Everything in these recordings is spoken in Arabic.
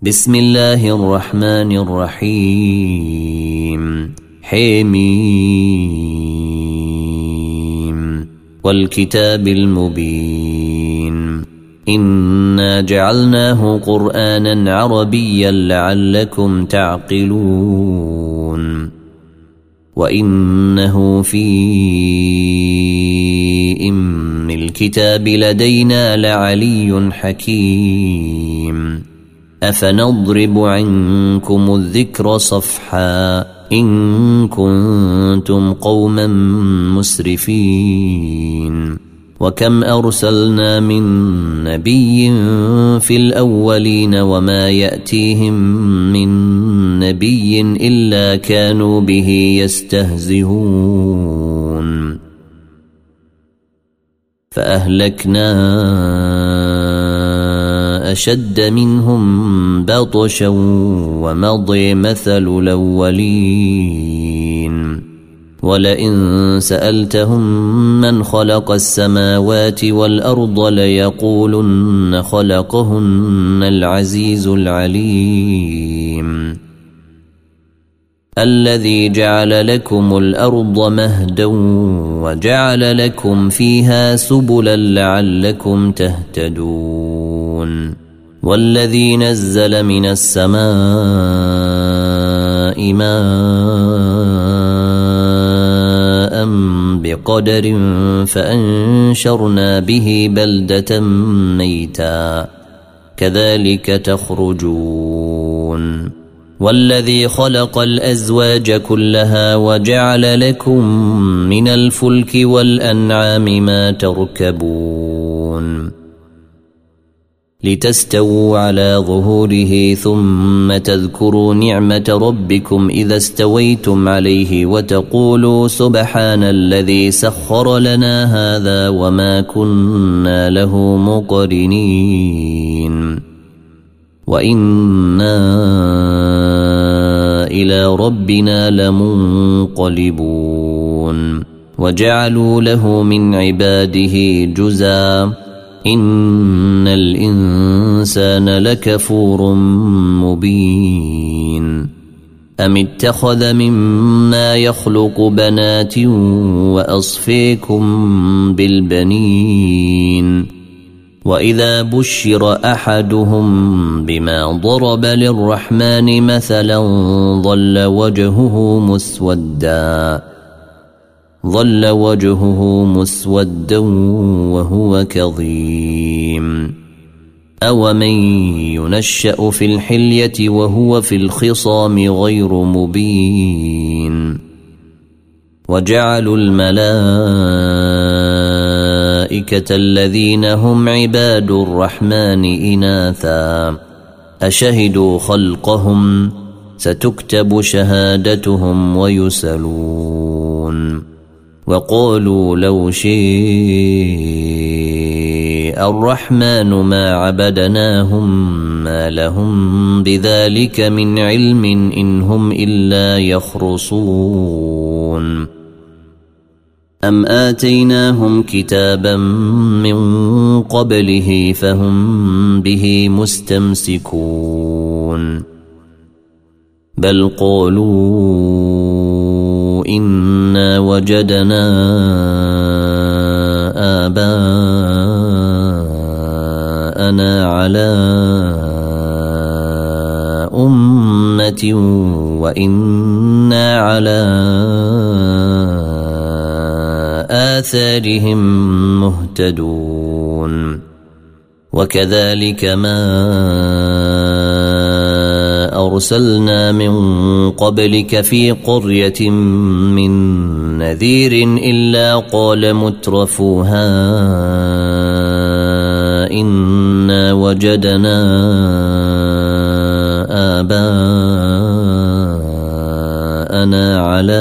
بسم الله الرحمن الرحيم حميم والكتاب المبين إنا جعلناه قرآنا عربيا لعلكم تعقلون وإنه في أم الكتاب لدينا لعلي حكيم أفنضرب عنكم الذكر صفحا إن كنتم قوما مسرفين وكم أرسلنا من نبي في الأولين وما يأتيهم من نبي إلا كانوا به يستهزئون فأهلكنا أشد منهم بطشا ومضي مثل الأولين ولئن سألتهم من خلق السماوات والأرض ليقولن خلقهن العزيز العليم الذي جعل لكم الأرض مهدا وجعل لكم فيها سبلا لعلكم تهتدون والذي نزل من السماء ماء بقدر فأنشرنا به بلدة ميتا كذلك تخرجون والذي خلق الأزواج كلها وجعل لكم من الفلك والأنعام ما تركبون لتستووا على ظهوره ثم تذكروا نعمة ربكم إذا استويتم عليه وتقولوا سبحان الذي سخر لنا هذا وما كنا له مقرنين وإنا إلى ربنا لمنقلبون وجعلوا له من عباده جزءا إن الإنسان لكفور مبين أم اتخذ مما يخلق بنات وأصفيكم بالبنين وإذا بشر أحدهم بما ضرب للرحمن مثلا ظل وجهه مسودا وهو كظيم أومن ينشأ في الحلية وهو في الخصام غير مبين وجعلوا الملائكة الذين هم عباد الرحمن إناثا أشهدوا خلقهم ستكتب شهادتهم ويسألون وقالوا لو شيء الرحمن ما عبدناهم ما لهم بذلك من علم إن هم إلا يخرصون أم آتيناهم كتابا من قبله فهم به مستمسكون بل قالوا إنا وجدنا آباءنا على أمة وإنا على آثارهم مهتدون وكذلك ما أرسلنا من قبلك في قرية من نذير إلا قال مترفوها إنا وجدنا آباءنا على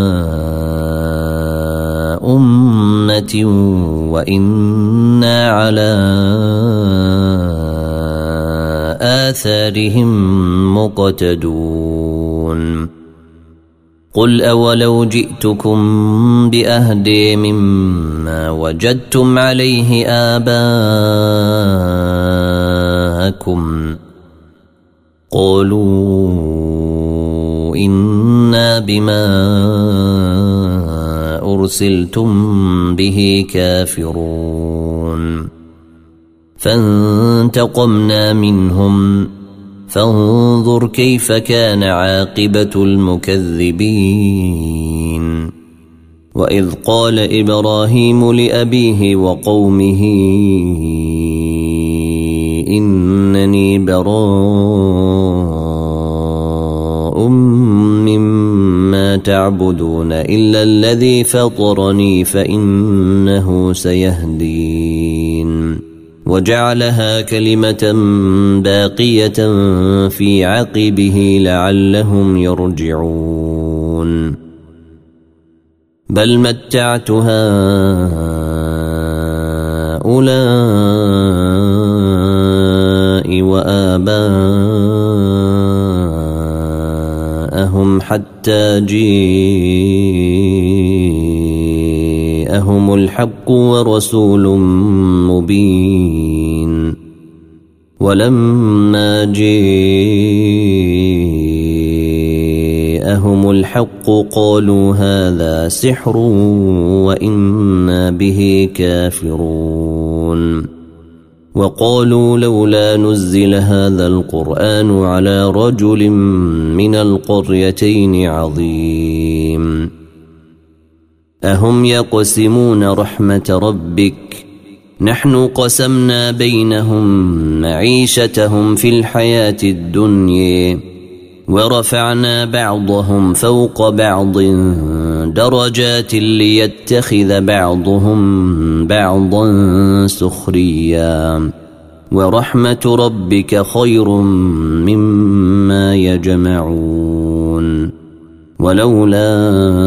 أمة وإنا على آثارهم مقتدون قل أولو جئتكم بأهدي مما وجدتم عليه آباءكم قالوا إنا بما أرسلتم به كافرون فانتقمنا منهم فانظر كيف كان عاقبة المكذبين وإذ قال إبراهيم لأبيه وقومه إنني براء مما تعبدون إلا الذي فطرني فإنه سيهدين وجعلها كلمة باقية في عقبه لعلهم يرجعون بل متعت هؤلاء وآباءهم حتى جاءهم الحق ورسول مبين ولما جاءهم الحق قالوا هذا سحر وإنا به كافرون وقالوا لولا نزل هذا القرآن على رجل من القريتين عظيم أهم يقسمون رحمة ربك نحن قسمنا بينهم معيشتهم في الحياة الدنيا ورفعنا بعضهم فوق بعض درجات ليتخذ بعضهم بعضا سخريا ورحمة ربك خير مما يجمعون ولولا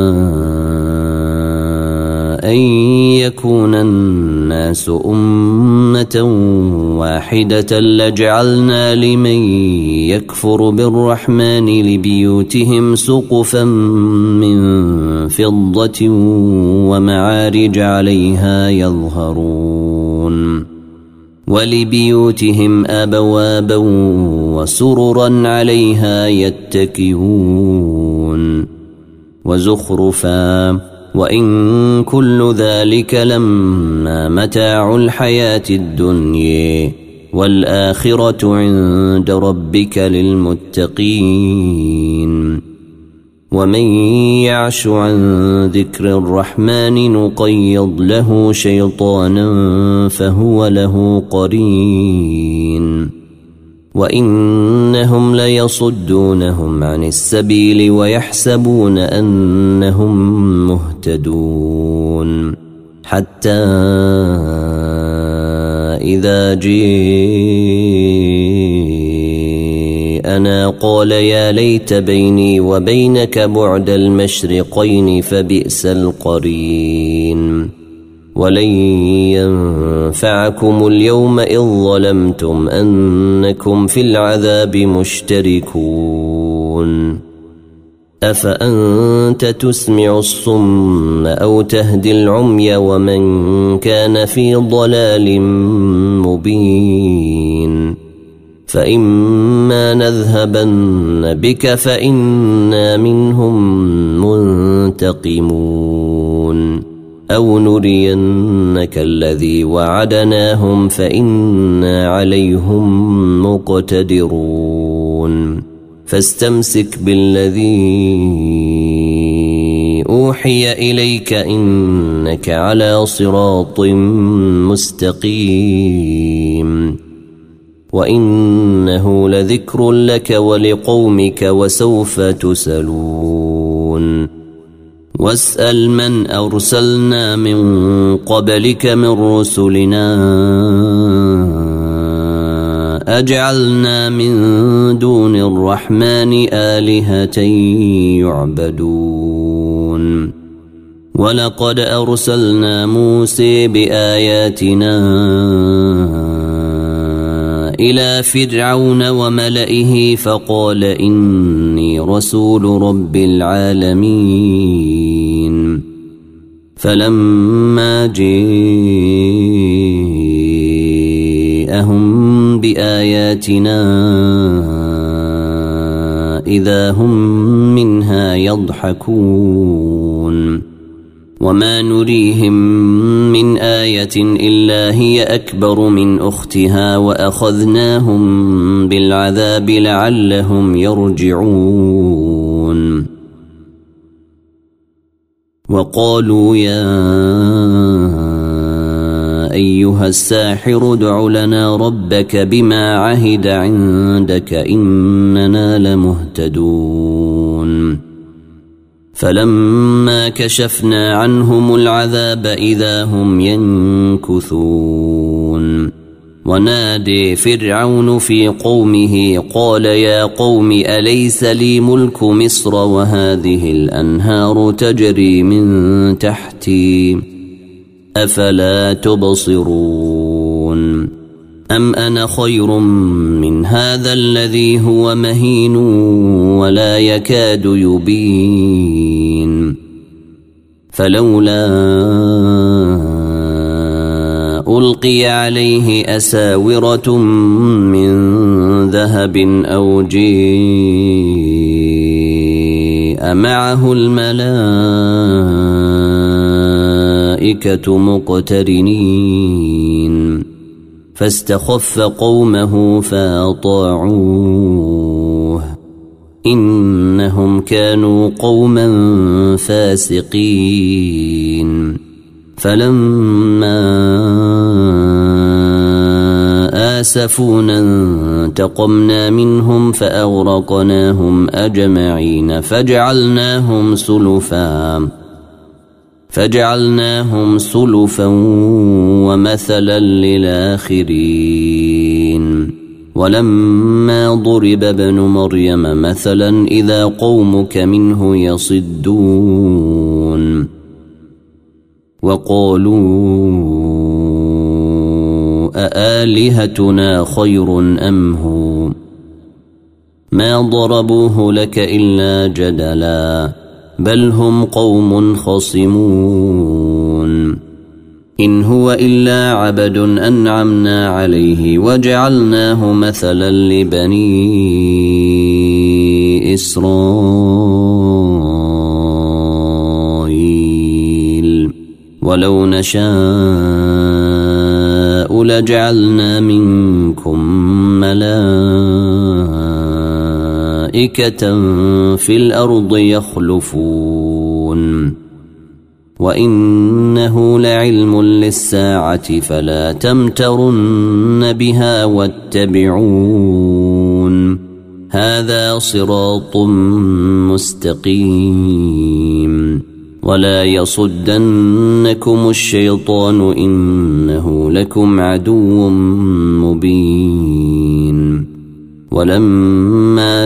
أن يكون الناس أمة واحدة لجعلنا لمن يكفر بالرحمن لبيوتهم سقفا من فضة ومعارج عليها يظهرون ولبيوتهم أبوابا وسررا عليها يتكئون وزخرفا وإن كل ذلك لما متاع الحياة الدنيا والآخرة عند ربك للمتقين ومن يعش عن ذكر الرحمن نقيض له شيطانا فهو له قرين وإنهم ليصدونهم عن السبيل ويحسبون أنهم مهتدون حتى إذا جاءنا قال يا ليت بيني وبينك بعد المشرقين فبئس القرين ولن ينفعكم اليوم إذ ظلمتم أنكم في العذاب مشتركون أفأنت تسمع الصم أو تهدي العمي ومن كان في ضلال مبين فإما نذهبن بك فإنا منهم منتقمون أو نرينك الذي وعدناهم فإنا عليهم مقتدرون فاستمسك بالذي أوحي إليك إنك على صراط مستقيم وإنه لذكر لك ولقومك وسوف تسألون واسأل من أرسلنا من قبلك من رسلنا أجعلنا من دون الرحمن آلهة يعبدون ولقد أرسلنا موسى بآياتنا إلى فرعون وملئه فقال إني رسول رب العالمين فلما جاءهم بآياتنا إذا هم منها يضحكون وما نريهم من آية إلا هي أكبر من أختها وأخذناهم بالعذاب لعلهم يرجعون وقالوا يا أيها الساحر ادع لنا ربك بما عهد عندك إننا لمهتدون فلما كشفنا عنهم العذاب إذا هم ينكثون ونادي فرعون في قومه قال يا قوم أليس لي ملك مصر وهذه الأنهار تجري من تحتي أفلا تبصرون أم أنا خير من هذا الذي هو مهين ولا يكاد يبين فلولا ألقي عليه أساورة من ذهب أو جيء معه الملائكة مقترنين فاستخف قومه فأطاعوه إنهم كانوا قوما فاسقين فلما آسفونا انتقمنا منهم فأغرقناهم أجمعين فجعلناهم سلفا ومثلا للآخرين ولما ضرب ابن مريم مثلا إذا قومك منه يصدون وقالوا أآلهتنا خير أم هو ما ضربوه لك إلا جدلا بل هم قوم خصمون إن هو إلا عبد أنعمنا عليه وجعلناه مثلا لبني إسرائيل ولو نشاء لجعلنا منكم ملائكة في الأرض يخلفون وإنه لعلم للساعة فلا تمترن بها واتبعون هذا صراط مستقيم ولا يصدنكم الشيطان إنه لكم عدو مبين ولما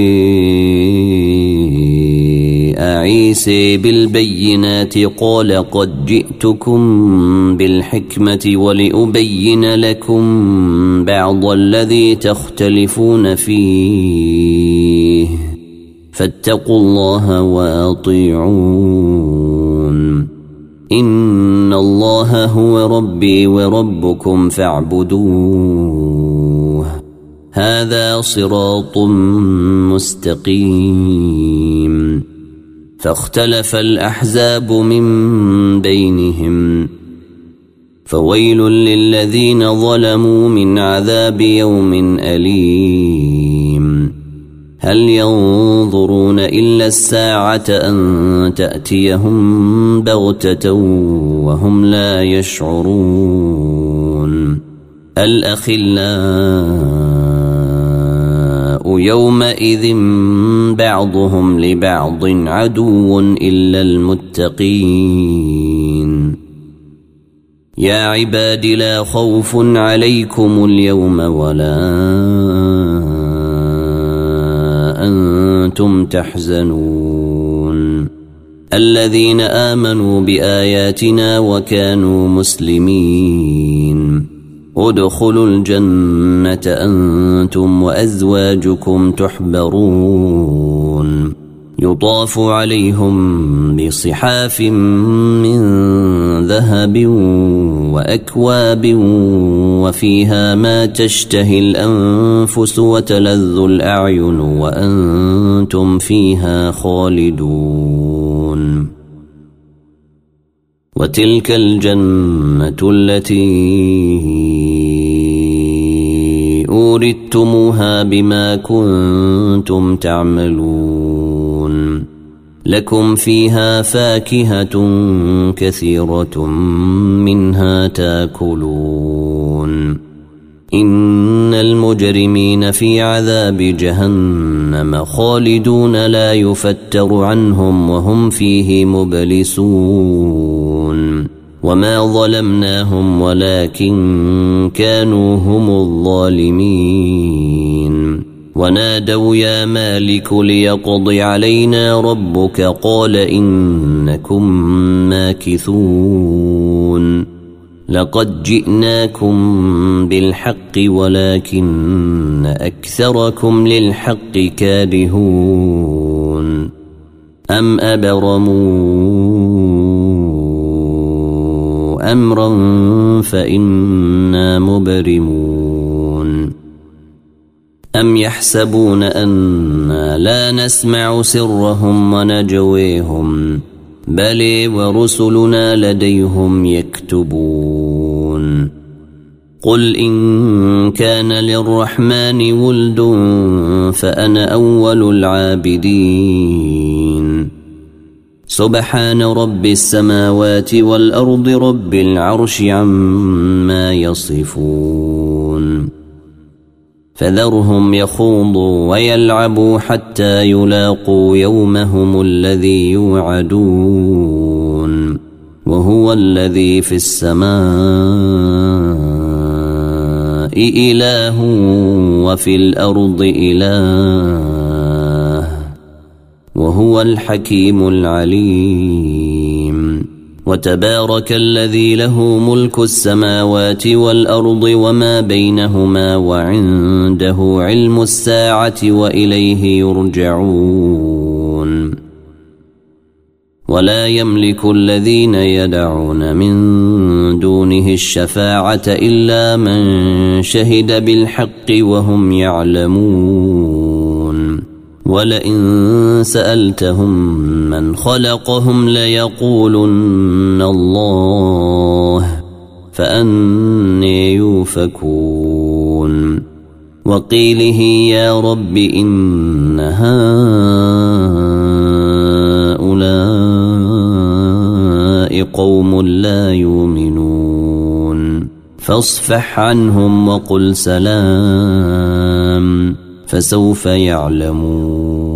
جاء عيسى بالبينات قال قد جئتكم بالحكمة ولأبين لكم بعض الذي تختلفون فيه فاتقوا الله وأطيعون إن الله هو ربي وربكم فاعبدوه هذا صراط مستقيم فاختلف الأحزاب من بينهم فويل للذين ظلموا من عذاب يوم أليم هل ينظرون إلا الساعة أن تأتيهم بغتة وهم لا يشعرون الأخلاء يومئذ بعضهم لبعض عدو إلا المتقين يا عباد لا خوف عليكم اليوم ولا أنتم تحزنون الذين آمنوا بآياتنا وكانوا مسلمين ادخلوا الجنة أنتم وأزواجكم تحبرون يطاف عليهم بصحاف من ذهب وأكواب وفيها ما تشتهي الأنفس وتلذ الأعين وأنتم فيها خالدون. وتلك الجنة التي أورثتموها بما كنتم تعملون. لكم فيها فاكهة كثيرة منها تاكلون. إن المجرمين في عذاب جهنم خالدون لا يفتر عنهم وهم فيه مبلسون. وما ظلمناهم ولكن كانوا هم الظالمين. ونادوا يا مالك ليقض علينا ربك قال إنكم ماكثون. لقد جئناكم بالحق ولكن أكثركم للحق كارهون. أم أبرموا أمرا فإنا مبرمون. أم يحسبون أنا لا نسمع سرهم ونجويهم بل ورسلنا لديهم يكتبون. قل إن كان للرحمن ولد فأنا أول العابدين. سبحان رب السماوات والأرض رب العرش عما يصفون. فذرهم يخوضوا ويلعبوا حتى يلاقوا يومهم الذي يوعدون. وهو الذي في السماء إله وفي الأرض إله وهو الحكيم العليم. وتبارك الذي له ملك السماوات والأرض وما بينهما وعنده علم الساعة وإليه يرجعون. ولا يملك الذين يدعون من دونه الشفاعة إلا من شهد بالحق وهم يعلمون. ولئن سألتهم من خلقهم ليقولن الله فأني يؤفكون. وقيله يا رب إن هؤلاء قوم لا يؤمنون فاصفح عنهم وقل سلام فسوف يعلمون.